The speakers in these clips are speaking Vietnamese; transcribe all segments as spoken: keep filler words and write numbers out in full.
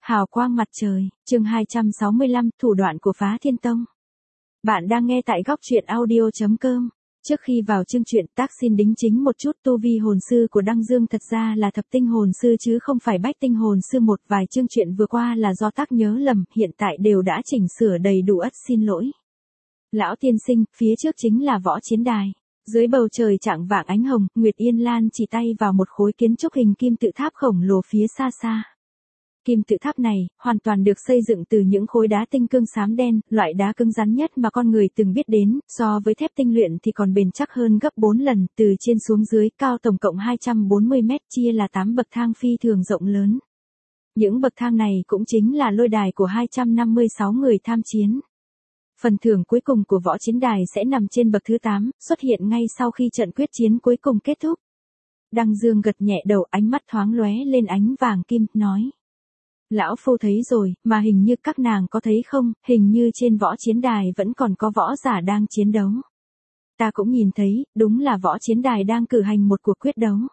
Hào quang mặt trời, chương hai trăm sáu mươi lăm, thủ đoạn của Phá Thiên Tông. Bạn đang nghe tại góc truyện audio chấm com. Trước khi vào chương truyện, tác xin đính chính một chút, tu vi hồn sư của Đăng Dương thật ra là thập tinh hồn sư chứ không phải bách tinh hồn sư. Một vài chương truyện vừa qua là do tác nhớ lầm, hiện tại đều đã chỉnh sửa đầy đủ, ất xin lỗi. Lão tiên sinh, phía trước chính là võ chiến đài. Dưới bầu trời chạng vạng ánh hồng, Nguyệt Yên Lan chỉ tay vào một khối kiến trúc hình kim tự tháp khổng lồ phía xa xa. Kim tự tháp này, hoàn toàn được xây dựng từ những khối đá tinh cương xám đen, loại đá cứng rắn nhất mà con người từng biết đến, so với thép tinh luyện thì còn bền chắc hơn gấp bốn lần, từ trên xuống dưới, cao tổng cộng hai trăm bốn mươi mét, chia là tám bậc thang phi thường rộng lớn. Những bậc thang này cũng chính là lôi đài của hai trăm năm mươi sáu người tham chiến. Phần thưởng cuối cùng của võ chiến đài sẽ nằm trên bậc thứ tám, xuất hiện ngay sau khi trận quyết chiến cuối cùng kết thúc. Đăng Dương gật nhẹ đầu, ánh mắt thoáng lóe lên ánh vàng kim, nói. Lão phu thấy rồi, mà hình như các nàng có thấy không, hình như trên võ chiến đài vẫn còn có võ giả đang chiến đấu. Ta cũng nhìn thấy, đúng là võ chiến đài đang cử hành một cuộc quyết đấu.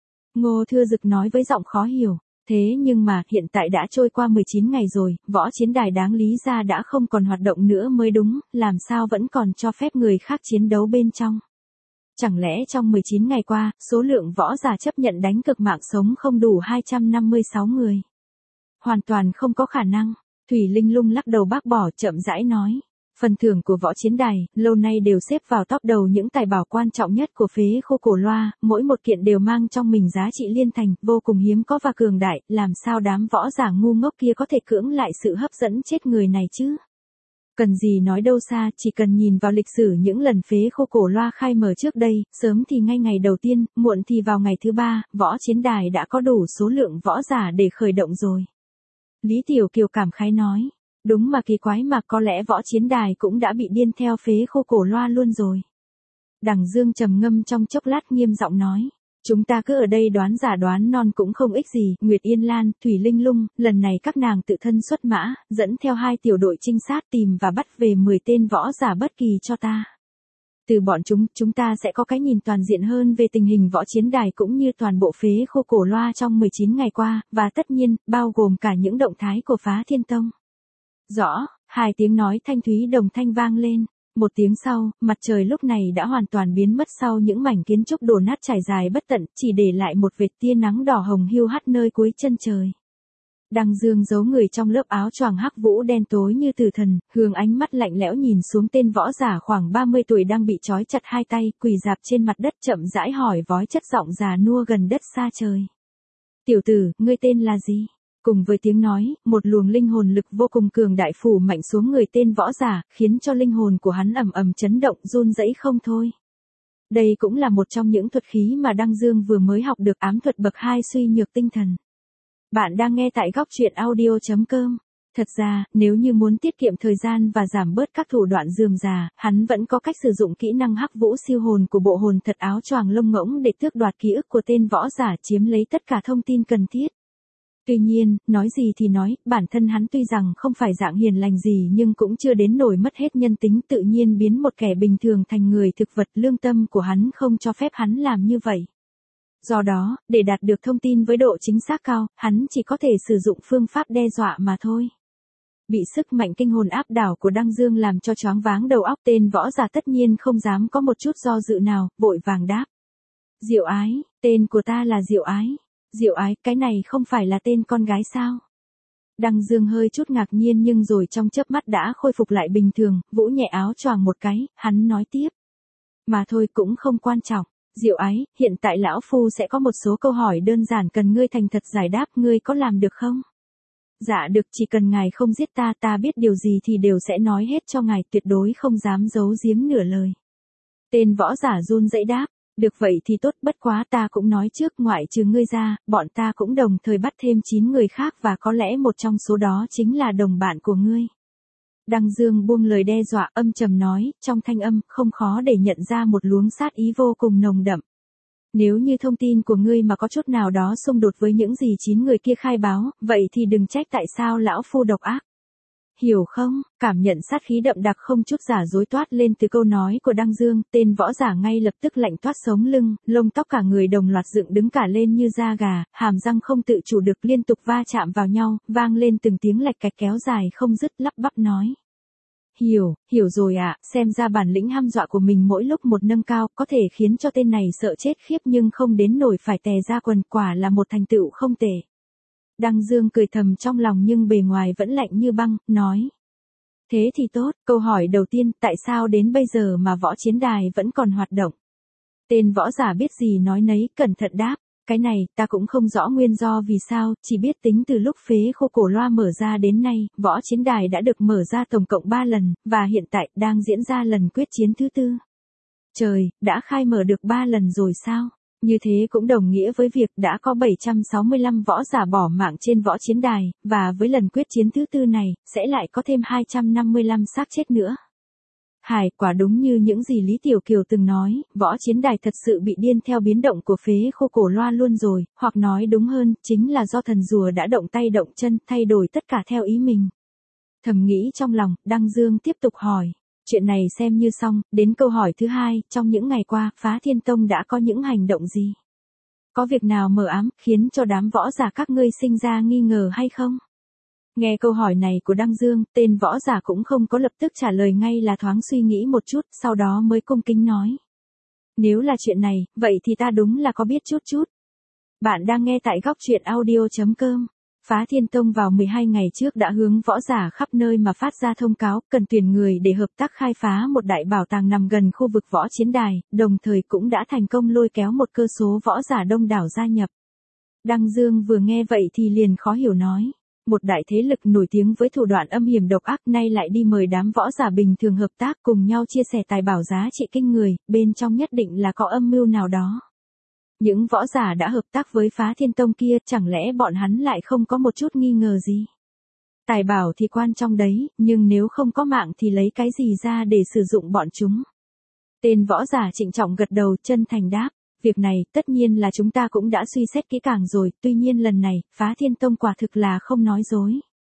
Ngô Thưa Dực nói với giọng khó hiểu. Thế nhưng mà, hiện tại đã trôi qua mười chín ngày rồi, võ chiến đài đáng lý ra đã không còn hoạt động nữa mới đúng, làm sao vẫn còn cho phép người khác chiến đấu bên trong. Chẳng lẽ trong mười chín ngày qua, số lượng võ giả chấp nhận đánh cực mạng sống không đủ hai trăm năm mươi sáu người? Hoàn toàn không có khả năng. Thủy Linh Lung lắc đầu bác bỏ, chậm rãi nói. Phần thưởng của võ chiến đài, lâu nay đều xếp vào top đầu những tài bảo quan trọng nhất của phế khô cổ loa, mỗi một kiện đều mang trong mình giá trị liên thành, vô cùng hiếm có và cường đại, làm sao đám võ giả ngu ngốc kia có thể cưỡng lại sự hấp dẫn chết người này chứ? Cần gì nói đâu xa, chỉ cần nhìn vào lịch sử những lần phế khô cổ loa khai mở trước đây, sớm thì ngay ngày đầu tiên, muộn thì vào ngày thứ ba, võ chiến đài đã có đủ số lượng võ giả để khởi động rồi. Lý Tiểu Kiều cảm khái nói. Đúng mà kỳ quái mà, có lẽ võ chiến đài cũng đã bị điên theo phế khô cổ loa luôn rồi. Đằng Dương trầm ngâm trong chốc lát, nghiêm giọng nói. Chúng ta cứ ở đây đoán giả đoán non cũng không ích gì. Nguyệt Yên Lan, Thủy Linh Lung, lần này các nàng tự thân xuất mã, dẫn theo hai tiểu đội trinh sát tìm và bắt về mười tên võ giả bất kỳ cho ta. Từ bọn chúng, chúng ta sẽ có cái nhìn toàn diện hơn về tình hình võ chiến đài cũng như toàn bộ phế khô cổ loa trong mười chín ngày qua, và tất nhiên, bao gồm cả những động thái của Phá Thiên Tông. Rõ, hai tiếng nói thanh thúy đồng thanh vang lên. Một tiếng sau, mặt trời lúc này đã hoàn toàn biến mất sau những mảnh kiến trúc đổ nát trải dài bất tận, chỉ để lại một vệt tia nắng đỏ hồng hiu hắt nơi cuối chân trời. Đăng Dương giấu người trong lớp áo choàng hắc vũ đen tối như tử thần, hướng ánh mắt lạnh lẽo nhìn xuống tên võ giả khoảng ba mươi tuổi đang bị trói chặt hai tay, quỳ rạp trên mặt đất, chậm rãi hỏi vói chất giọng già nua gần đất xa trời. Tiểu tử, ngươi tên là gì? Cùng với tiếng nói, một luồng linh hồn lực vô cùng cường đại phủ mạnh xuống người tên võ giả, khiến cho linh hồn của hắn ầm ầm chấn động, run rẩy không thôi. Đây cũng là một trong những thuật khí mà Đăng Dương vừa mới học được, ám thuật bậc hai suy nhược tinh thần. Bạn đang nghe tại góc truyện audio chấm com. Thật ra, nếu như muốn tiết kiệm thời gian và giảm bớt các thủ đoạn rườm rà, hắn vẫn có cách sử dụng kỹ năng hắc vũ siêu hồn của bộ hồn thật áo choàng lông ngỗng để tước đoạt ký ức của tên võ giả, chiếm lấy tất cả thông tin cần thiết. Tuy nhiên, nói gì thì nói, bản thân hắn tuy rằng không phải dạng hiền lành gì nhưng cũng chưa đến nổi mất hết nhân tính, tự nhiên biến một kẻ bình thường thành người thực vật, lương tâm của hắn không cho phép hắn làm như vậy. Do đó, để đạt được thông tin với độ chính xác cao, hắn chỉ có thể sử dụng phương pháp đe dọa mà thôi. Bị sức mạnh kinh hồn áp đảo của Đăng Dương làm cho choáng váng đầu óc, tên võ giả tất nhiên không dám có một chút do dự nào, vội vàng đáp. Diệu Ái, tên của ta là Diệu Ái. Diệu Ái, cái này không phải là tên con gái sao? Đăng Dương hơi chút ngạc nhiên nhưng rồi trong chớp mắt đã khôi phục lại bình thường, vỗ nhẹ áo choàng một cái, hắn nói tiếp. Mà thôi, cũng không quan trọng. Diệu Ái, hiện tại lão phu sẽ có một số câu hỏi đơn giản cần ngươi thành thật giải đáp, ngươi có làm được không? Dạ được, chỉ cần ngài không giết ta, ta biết điều gì thì đều sẽ nói hết cho ngài, tuyệt đối không dám giấu giếm nửa lời. Tên võ giả run rẩy đáp. Được vậy thì tốt, bất quá ta cũng nói trước, ngoại trừ ngươi ra, bọn ta cũng đồng thời bắt thêm chín người khác và có lẽ một trong số đó chính là đồng bạn của ngươi. Đăng Dương buông lời đe dọa, âm trầm nói, trong thanh âm không khó để nhận ra một luống sát ý vô cùng nồng đậm. Nếu như thông tin của ngươi mà có chút nào đó xung đột với những gì chín người kia khai báo, vậy thì đừng trách tại sao lão phu độc ác. hiểu không? Cảm nhận sát khí đậm đặc không chút giả dối toát lên từ câu nói của Đăng Dương, tên võ giả ngay lập tức lạnh toát sống lưng, lông tóc cả người đồng loạt dựng đứng cả lên như da gà, hàm răng không tự chủ được liên tục va chạm vào nhau, vang lên từng tiếng lạch cạch kéo dài không dứt, lắp bắp nói. Hiểu, hiểu rồi ạ, à, xem ra bản lĩnh hăm dọa của mình mỗi lúc một nâng cao, có thể khiến cho tên này sợ chết khiếp nhưng không đến nổi phải tè ra quần, quả là một thành tựu không tệ. Đăng Dương cười thầm trong lòng nhưng bề ngoài vẫn lạnh như băng, nói. Thế thì tốt, câu hỏi đầu tiên, tại sao đến bây giờ mà võ chiến đài vẫn còn hoạt động? Tên võ giả biết gì nói nấy, cẩn thận đáp. Cái này, ta cũng không rõ nguyên do vì sao, chỉ biết tính từ lúc phế khô cổ loa mở ra đến nay, võ chiến đài đã được mở ra tổng cộng ba lần, và hiện tại, đang diễn ra lần quyết chiến thứ tư. Trời, đã khai mở được ba lần rồi sao? Như thế cũng đồng nghĩa với việc đã có bảy trăm sáu mươi lăm võ giả bỏ mạng trên võ chiến đài, và với lần quyết chiến thứ tư này, sẽ lại có thêm hai trăm năm mươi lăm xác chết nữa. Hải, quả đúng như những gì Lý Tiểu Kiều từng nói, võ chiến đài thật sự bị điên theo biến động của phế khô cổ loa luôn rồi, hoặc nói đúng hơn, chính là do thần rùa đã động tay động chân, thay đổi tất cả theo ý mình. Thầm nghĩ trong lòng, Đăng Dương tiếp tục hỏi. Chuyện này xem như xong, đến câu hỏi thứ hai, trong những ngày qua, Phá Thiên Tông đã có những hành động gì? Có việc nào mờ ám, khiến cho đám võ giả các ngươi sinh ra nghi ngờ hay không? Nghe câu hỏi này của Đăng Dương, tên võ giả cũng không có lập tức trả lời ngay là thoáng suy nghĩ một chút, sau đó mới cung kính nói. Nếu là chuyện này, vậy thì ta đúng là có biết chút chút. Bạn đang nghe tại góc truyện audio chấm com. Phá Thiên Tông vào mười hai ngày trước đã hướng võ giả khắp nơi mà phát ra thông cáo, cần tuyển người để hợp tác khai phá một đại bảo tàng nằm gần khu vực võ chiến đài, đồng thời cũng đã thành công lôi kéo một cơ số võ giả đông đảo gia nhập. Đăng Dương vừa nghe vậy thì liền khó hiểu nói. Một đại thế lực nổi tiếng với thủ đoạn âm hiểm độc ác nay lại đi mời đám võ giả bình thường hợp tác cùng nhau chia sẻ tài bảo giá trị kinh người, bên trong nhất định là có âm mưu nào đó. Những võ giả đã hợp tác với Phá Thiên Tông kia, chẳng lẽ bọn hắn lại không có một chút nghi ngờ gì? Tài bảo thì quan trọng đấy, nhưng nếu không có mạng thì lấy cái gì ra để sử dụng bọn chúng? Tên võ giả trịnh trọng gật đầu, chân thành đáp. Việc này, tất nhiên là chúng ta cũng đã suy xét kỹ càng rồi, tuy nhiên lần này, Phá Thiên Tông quả thực là không nói dối.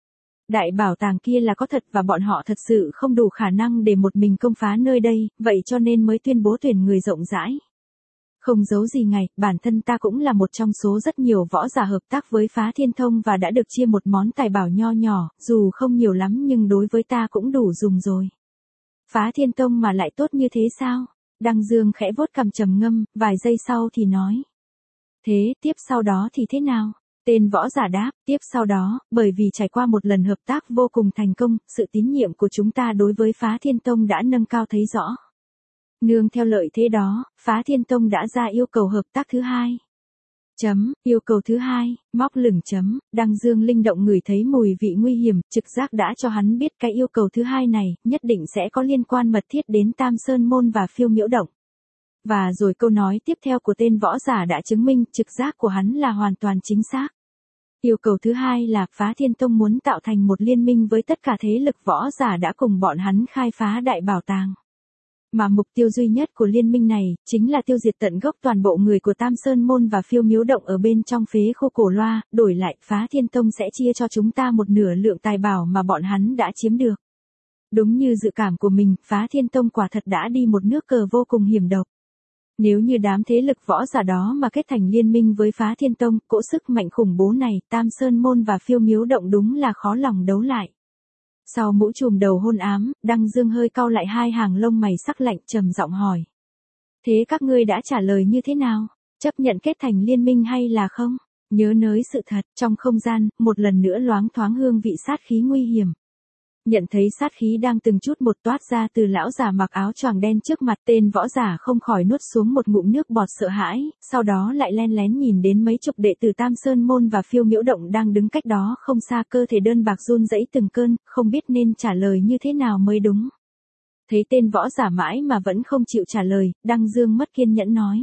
Đại bảo tàng kia là có thật và bọn họ thật sự không đủ khả năng để một mình công phá nơi đây, vậy cho nên mới tuyên bố tuyển người rộng rãi. Không giấu gì ngày, bản thân ta cũng là một trong số rất nhiều võ giả hợp tác với Phá Thiên Tông và đã được chia một món tài bảo nho nhỏ, dù không nhiều lắm nhưng đối với ta cũng đủ dùng rồi. Phá Thiên Tông mà lại tốt như thế sao? Đăng Dương khẽ vuốt cằm trầm ngâm, vài giây sau thì nói. Thế, tiếp sau đó thì thế nào? Tên võ giả đáp, tiếp sau đó, bởi vì trải qua một lần hợp tác vô cùng thành công, sự tín nhiệm của chúng ta đối với Phá Thiên Tông đã nâng cao thấy rõ. Nương theo lợi thế đó, Phá Thiên Tông đã ra yêu cầu hợp tác thứ hai. Chấm, yêu cầu thứ hai, móc lửng chấm, Đăng Dương linh động ngửi thấy mùi vị nguy hiểm, trực giác đã cho hắn biết cái yêu cầu thứ hai này, nhất định sẽ có liên quan mật thiết đến Tam Sơn Môn và Phiêu Miễu Động. Và rồi câu nói tiếp theo của tên võ giả đã chứng minh trực giác của hắn là hoàn toàn chính xác. Yêu cầu thứ hai là Phá Thiên Tông muốn tạo thành một liên minh với tất cả thế lực võ giả đã cùng bọn hắn khai phá đại bảo tàng. Mà mục tiêu duy nhất của liên minh này, chính là tiêu diệt tận gốc toàn bộ người của Tam Sơn Môn và Phiêu Miễu Động ở bên trong phế khô cổ loa, đổi lại Phá Thiên Tông sẽ chia cho chúng ta một nửa lượng tài bảo mà bọn hắn đã chiếm được. Đúng như dự cảm của mình, Phá Thiên Tông quả thật đã đi một nước cờ vô cùng hiểm độc. Nếu như đám thế lực võ giả đó mà kết thành liên minh với Phá Thiên Tông, cỗ sức mạnh khủng bố này, Tam Sơn Môn và Phiêu Miễu Động đúng là khó lòng đấu lại. Sau mũ trùm đầu hôn ám, Đăng Dương hơi cau lại hai hàng lông mày sắc lạnh trầm giọng hỏi. Thế các ngươi đã trả lời như thế nào? Chấp nhận kết thành liên minh hay là không? Nhớ nới sự thật, trong không gian, một lần nữa loáng thoáng hương vị sát khí nguy hiểm. Nhận thấy sát khí đang từng chút một toát ra từ lão già mặc áo choàng đen trước mặt, tên võ giả không khỏi nuốt xuống một ngụm nước bọt sợ hãi, sau đó lại len lén nhìn đến mấy chục đệ tử Tam Sơn Môn và Phiêu Miễu Động đang đứng cách đó không xa, cơ thể đơn bạc run rẩy từng cơn, không biết nên trả lời như thế nào mới đúng. Thấy tên võ giả mãi mà vẫn không chịu trả lời, Đăng Dương mất kiên nhẫn nói.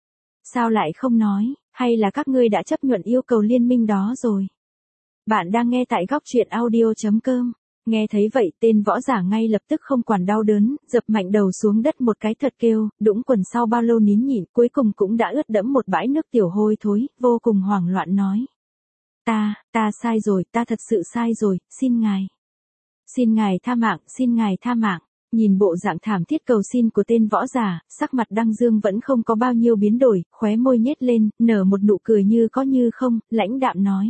Sao lại không nói, hay là các ngươi đã chấp nhận yêu cầu liên minh đó rồi? Bạn đang nghe tại góc truyện audio chấm com. Nghe thấy vậy, tên võ giả ngay lập tức không quản đau đớn, dập mạnh đầu xuống đất một cái thật kêu, đũng quần sau bao lâu nín nhịn, cuối cùng cũng đã ướt đẫm một bãi nước tiểu hôi thối, vô cùng hoảng loạn nói. Ta, ta sai rồi, ta thật sự sai rồi, xin ngài. Xin ngài tha mạng, xin ngài tha mạng. Nhìn bộ dạng thảm thiết cầu xin của tên võ giả, sắc mặt Đăng Dương vẫn không có bao nhiêu biến đổi, khóe môi nhếch lên, nở một nụ cười như có như không, lãnh đạm nói.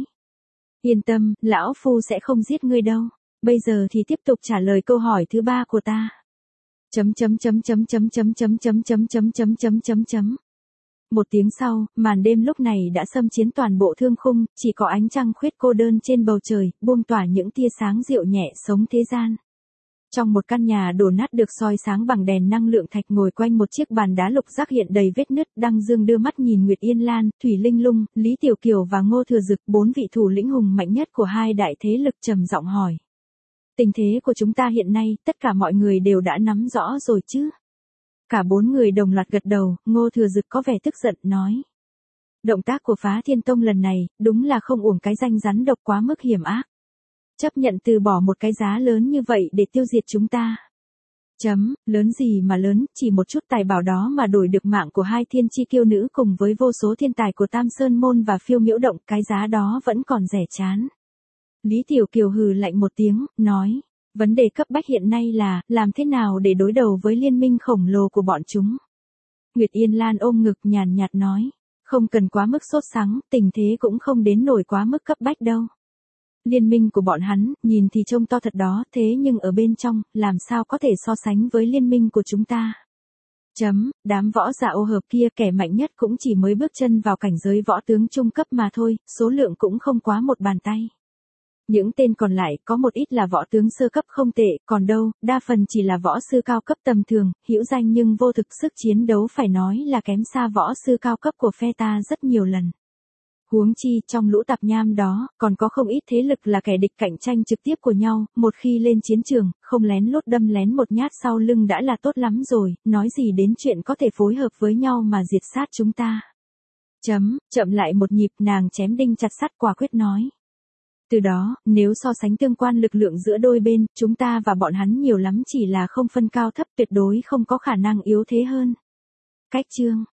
Yên tâm, lão phu sẽ không giết ngươi đâu. Bây giờ thì tiếp tục trả lời câu hỏi thứ ba của ta. Chấm chấm chấm chấm chấm chấm chấm chấm chấm chấm chấm chấm chấm chấm. Một tiếng sau, màn đêm lúc này đã xâm chiếm toàn bộ thương khung, chỉ có ánh trăng khuyết cô đơn trên bầu trời, buông tỏa những tia sáng dịu nhẹ sống thế gian. Trong một căn nhà đổ nát được soi sáng bằng đèn năng lượng thạch, ngồi quanh một chiếc bàn đá lục giác hiện đầy vết nứt, Đăng Dương đưa mắt nhìn Nguyệt Yên Lan, Thủy Linh Lung, Lý Tiểu Kiều và Ngô Thừa Dực, bốn vị thủ lĩnh hùng mạnh nhất của hai đại thế lực, trầm giọng hỏi. Tình thế của chúng ta hiện nay, tất cả mọi người đều đã nắm rõ rồi chứ? Cả bốn người đồng loạt gật đầu, Ngô Thừa Dực có vẻ tức giận, nói. Động tác của Phá Thiên Tông lần này, đúng là không uổng cái danh rắn độc quá mức hiểm ác. Chấp nhận từ bỏ một cái giá lớn như vậy để tiêu diệt chúng ta. Chấm, lớn gì mà lớn, chỉ một chút tài bảo đó mà đổi được mạng của hai thiên chi kiêu nữ cùng với vô số thiên tài của Tam Sơn Môn và Phiêu Miễu Động, cái giá đó vẫn còn rẻ chán. Lý Tiểu Kiều hừ lạnh một tiếng, nói. Vấn đề cấp bách hiện nay là, làm thế nào để đối đầu với liên minh khổng lồ của bọn chúng. Nguyệt Yên Lan ôm ngực nhàn nhạt nói. Không cần quá mức sốt sắng, tình thế cũng không đến nổi quá mức cấp bách đâu. Liên minh của bọn hắn, nhìn thì trông to thật đó, thế nhưng ở bên trong, làm sao có thể so sánh với liên minh của chúng ta. Chấm, đám võ giả ô hợp kia kẻ mạnh nhất cũng chỉ mới bước chân vào cảnh giới võ tướng trung cấp mà thôi, số lượng cũng không quá một bàn tay. Những tên còn lại có một ít là võ tướng sơ cấp không tệ, còn đâu, đa phần chỉ là võ sư cao cấp tầm thường, hữu danh nhưng vô thực, sức chiến đấu phải nói là kém xa võ sư cao cấp của phe ta rất nhiều lần. Huống chi, trong lũ tạp nham đó, còn có không ít thế lực là kẻ địch cạnh tranh trực tiếp của nhau, một khi lên chiến trường, không lén lút đâm lén một nhát sau lưng đã là tốt lắm rồi, nói gì đến chuyện có thể phối hợp với nhau mà diệt sát chúng ta. Chấm, chậm lại một nhịp, nàng chém đinh chặt sắt, quả quyết nói. Từ đó, nếu so sánh tương quan lực lượng giữa đôi bên, chúng ta và bọn hắn nhiều lắm chỉ là không phân cao thấp, tuyệt đối không có khả năng yếu thế hơn. Cách chương